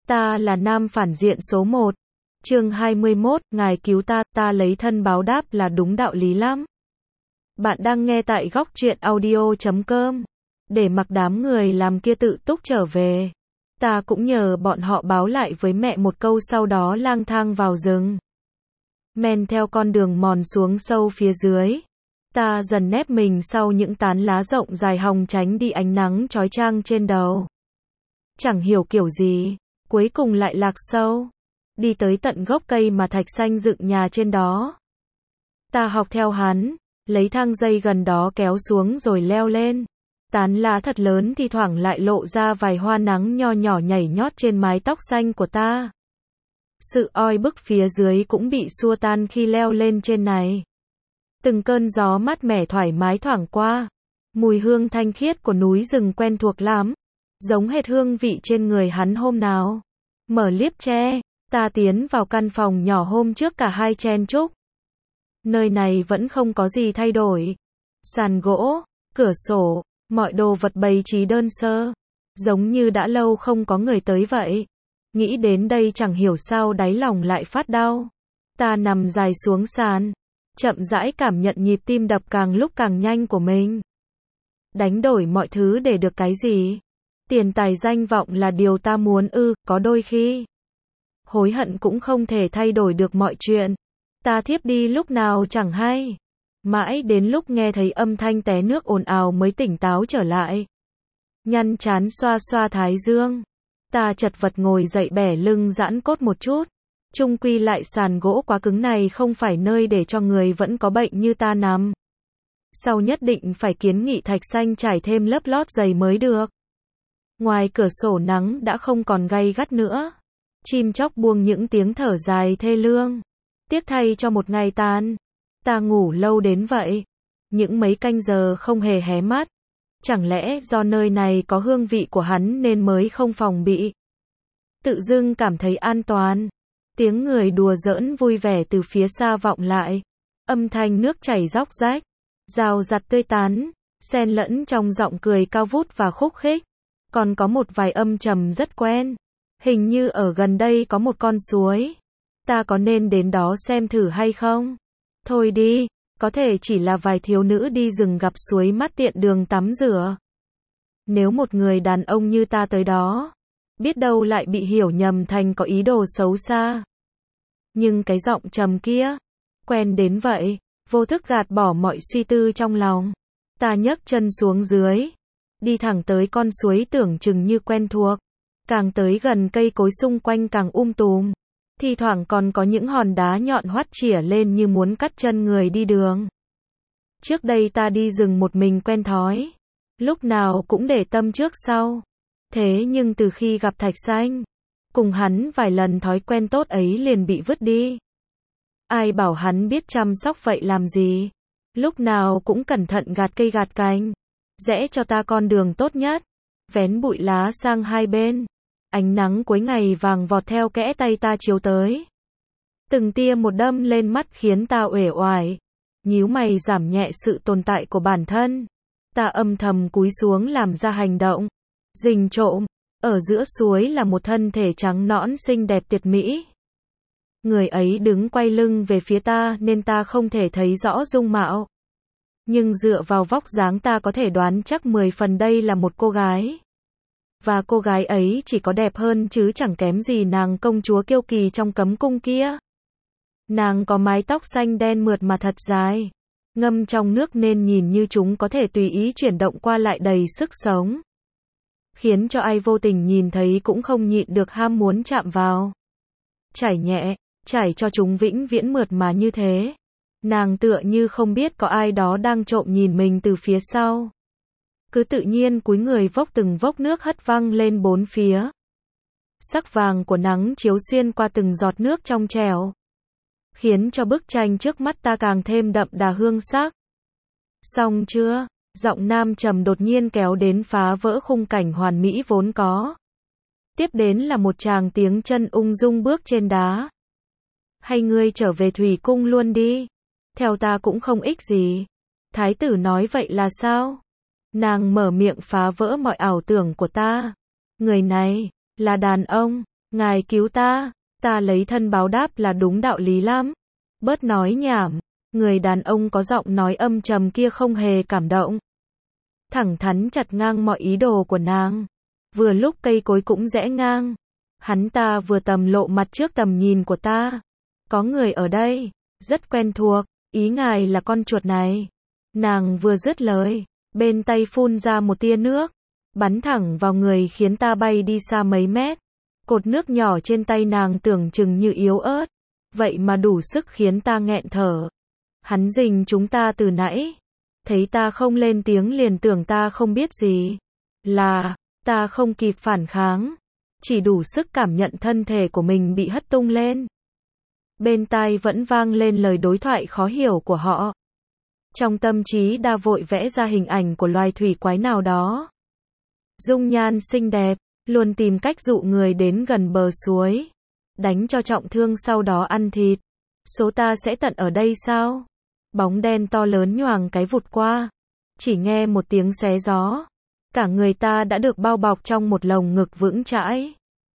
Ta là nam phản diện số 1. Chương 21, ngài cứu ta, ta lấy thân báo đáp là đúng đạo lý lắm. Bạn đang nghe tại góc truyện audio.com. Để mặc đám người làm kia tự túc trở về. Ta cũng nhờ bọn họ báo lại với mẹ một câu, sau đó lang thang vào rừng. Men theo con đường mòn xuống sâu phía dưới. Ta dần nép mình sau những tán lá rộng dài hòng tránh đi ánh nắng chói chang trên đầu. Chẳng hiểu kiểu gì, cuối cùng lại lạc sâu. Đi tới tận gốc cây mà Thạch Xanh dựng nhà trên đó. Ta học theo hắn, lấy thang dây gần đó kéo xuống rồi leo lên. Tán lá thật lớn thi thoảng lại lộ ra vài hoa nắng nho nhỏ nhảy nhót trên mái tóc xanh của ta. Sự oi bức phía dưới cũng bị xua tan khi leo lên trên này. Từng cơn gió mát mẻ thoải mái thoảng qua. Mùi hương thanh khiết của núi rừng quen thuộc lắm. Giống hệt hương vị trên người hắn hôm nào. Mở liếp tre, ta tiến vào căn phòng nhỏ hôm trước cả hai chen chúc. Nơi này vẫn không có gì thay đổi. Sàn gỗ, cửa sổ, mọi đồ vật bày trí đơn sơ. Giống như đã lâu không có người tới vậy. Nghĩ đến đây chẳng hiểu sao đáy lòng lại phát đau. Ta nằm dài xuống sàn. Chậm rãi cảm nhận nhịp tim đập càng lúc càng nhanh của mình. Đánh đổi mọi thứ để được cái gì? Tiền tài danh vọng là điều ta muốn có đôi khi. Hối hận cũng không thể thay đổi được mọi chuyện. Ta thiếp đi lúc nào chẳng hay. Mãi đến lúc nghe thấy âm thanh té nước ồn ào mới tỉnh táo trở lại. Nhăn trán xoa xoa thái dương. Ta chật vật ngồi dậy bẻ lưng giãn cốt một chút. Chung quy lại sàn gỗ quá cứng này không phải nơi để cho người vẫn có bệnh như ta nằm. Sau nhất định phải kiến nghị Thạch Xanh trải thêm lớp lót dày mới được. Ngoài cửa sổ nắng đã không còn gay gắt nữa. Chim chóc buông những tiếng thở dài thê lương. Tiếc thay cho một ngày tan. Ta ngủ lâu đến vậy. Những mấy canh giờ không hề hé mắt. Chẳng lẽ do nơi này có hương vị của hắn nên mới không phòng bị. Tự dưng cảm thấy an toàn. Tiếng người đùa giỡn vui vẻ từ phía xa vọng lại. Âm thanh nước chảy róc rách. Rào rặt tươi tán. Xen lẫn trong giọng cười cao vút và khúc khích. Còn có một vài âm trầm rất quen. Hình như ở gần đây có một con suối. Ta có nên đến đó xem thử hay không? Thôi đi, có thể chỉ là vài thiếu nữ đi rừng gặp suối mát tiện đường tắm rửa. Nếu một người đàn ông như ta tới đó, biết đâu lại bị hiểu nhầm thành có ý đồ xấu xa. Nhưng cái giọng trầm kia, quen đến vậy, vô thức gạt bỏ mọi suy tư trong lòng. Ta nhấc chân xuống dưới, đi thẳng tới con suối tưởng chừng như quen thuộc. Càng tới gần cây cối xung quanh càng tùm. Thi thoảng còn có những hòn đá nhọn hoắt chĩa lên như muốn cắt chân người đi đường. Trước đây ta đi rừng một mình quen thói. Lúc nào cũng để tâm trước sau. Thế nhưng từ khi gặp Thạch Xanh, cùng hắn vài lần thói quen tốt ấy liền bị vứt đi. Ai bảo hắn biết chăm sóc vậy làm gì. Lúc nào cũng cẩn thận gạt cây gạt cành. Rẽ cho ta con đường tốt nhất. Vén bụi lá sang hai bên. Ánh nắng cuối ngày vàng vọt theo kẽ tay ta chiếu tới. Từng tia một đâm lên mắt khiến ta uể oải. Nhíu mày giảm nhẹ sự tồn tại của bản thân. Ta âm thầm cúi xuống làm ra hành động. Rình trộm. Ở giữa suối là một thân thể trắng nõn xinh đẹp tuyệt mỹ. Người ấy đứng quay lưng về phía ta nên ta không thể thấy rõ dung mạo. Nhưng dựa vào vóc dáng ta có thể đoán chắc 10 phần đây là một cô gái. Và cô gái ấy chỉ có đẹp hơn chứ chẳng kém gì nàng công chúa kiêu kỳ trong cấm cung kia. Nàng có mái tóc xanh đen mượt mà thật dài. Ngâm trong nước nên nhìn như chúng có thể tùy ý chuyển động qua lại đầy sức sống. Khiến cho ai vô tình nhìn thấy cũng không nhịn được ham muốn chạm vào. Chảy nhẹ, chảy cho chúng vĩnh viễn mượt mà như thế. Nàng tựa như không biết có ai đó đang trộm nhìn mình từ phía sau. Cứ tự nhiên cúi người vốc từng vốc nước hất văng lên bốn phía. Sắc vàng của nắng chiếu xuyên qua từng giọt nước trong trẻo. Khiến cho bức tranh trước mắt ta càng thêm đậm đà hương sắc. Xong chưa? Giọng nam trầm đột nhiên kéo đến phá vỡ khung cảnh hoàn mỹ vốn có. Tiếp đến là một tràng tiếng chân ung dung bước trên đá. Hay ngươi trở về thủy cung luôn đi. Theo ta cũng không ích gì. Thái tử nói vậy là sao? Nàng mở miệng phá vỡ mọi ảo tưởng của ta. Người này, là đàn ông, Ngài cứu ta lấy thân báo đáp là đúng đạo lý lắm. Bớt nói nhảm. Người đàn ông có giọng nói âm trầm kia không hề cảm động. Thẳng thắn chặt ngang mọi ý đồ của nàng. Vừa lúc cây cối cũng rẽ ngang. Hắn ta vừa tầm lộ mặt trước tầm nhìn của ta. Có người ở đây, rất quen thuộc, ý ngài là con chuột này. Nàng vừa dứt lời, bên tay phun ra một tia nước, bắn thẳng vào người khiến ta bay đi xa mấy mét. Cột nước nhỏ trên tay nàng tưởng chừng như yếu ớt, vậy mà đủ sức khiến ta nghẹn thở. Hắn rình chúng ta từ nãy, thấy ta không lên tiếng liền tưởng ta không biết gì. Ta không kịp phản kháng, chỉ đủ sức cảm nhận thân thể của mình bị hất tung lên. Bên tai vẫn vang lên lời đối thoại khó hiểu của họ. Trong tâm trí đa vội vẽ ra hình ảnh của loài thủy quái nào đó. Dung nhan xinh đẹp, luôn tìm cách dụ người đến gần bờ suối. Đánh cho trọng thương sau đó ăn thịt. Số ta sẽ tận ở đây sao? Bóng đen to lớn nhoàng cái vụt qua. Chỉ nghe một tiếng xé gió. Cả người ta đã được bao bọc trong một lồng ngực vững chãi.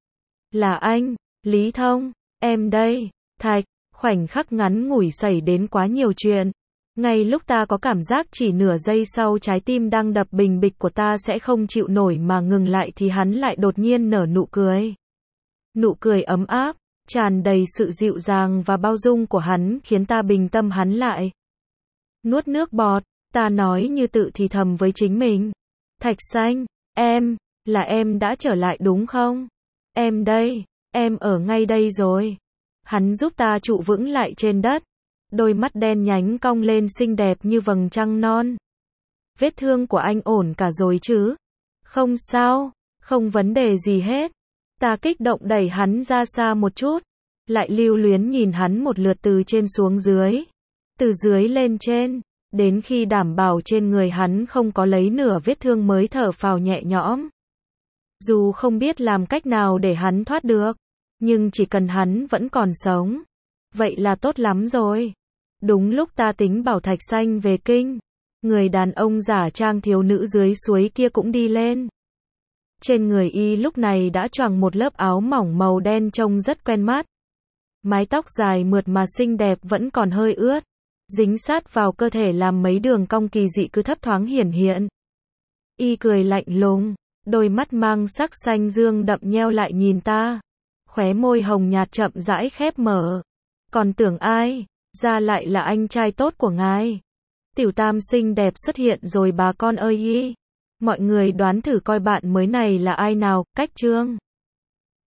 Là anh, Lý Thông, em đây. Thạch, khoảnh khắc ngắn ngủi xảy đến quá nhiều chuyện. Ngay lúc ta có cảm giác chỉ nửa giây sau trái tim đang đập bình bịch của ta sẽ không chịu nổi mà ngừng lại thì hắn lại đột nhiên nở nụ cười. Nụ cười ấm áp, tràn đầy sự dịu dàng và bao dung của hắn khiến ta bình tâm hắn lại. Nuốt nước bọt, ta nói như tự thì thầm với chính mình. Thạch Xanh, là em đã trở lại đúng không? Em đây, em ở ngay đây rồi. Hắn giúp ta trụ vững lại trên đất. Đôi mắt đen nhánh cong lên xinh đẹp như vầng trăng non. Vết thương của anh ổn cả rồi chứ? Không sao, không vấn đề gì hết. Ta kích động đẩy hắn ra xa một chút. Lại lưu luyến nhìn hắn một lượt từ trên xuống dưới. Từ dưới lên trên. Đến khi đảm bảo trên người hắn không có lấy nửa vết thương mới thở phào nhẹ nhõm. Dù không biết làm cách nào để hắn thoát được. Nhưng chỉ cần hắn vẫn còn sống. Vậy là tốt lắm rồi. Đúng lúc ta tính bảo Thạch Xanh về kinh. Người đàn ông giả trang thiếu nữ dưới suối kia cũng đi lên. Trên người y lúc này đã choàng một lớp áo mỏng màu đen trông rất quen mắt. Mái tóc dài mượt mà xinh đẹp vẫn còn hơi ướt. Dính sát vào cơ thể làm mấy đường cong kỳ dị cứ thấp thoáng hiển hiện. Y cười lạnh lùng, đôi mắt mang sắc xanh dương đậm nheo lại nhìn ta. Khóe môi hồng nhạt chậm rãi khép mở. Còn tưởng ai, ra lại là anh trai tốt của ngài. Tiểu tam xinh đẹp xuất hiện rồi bà con ơi y. Mọi người đoán thử coi bạn mới này là ai nào, Cách Trương.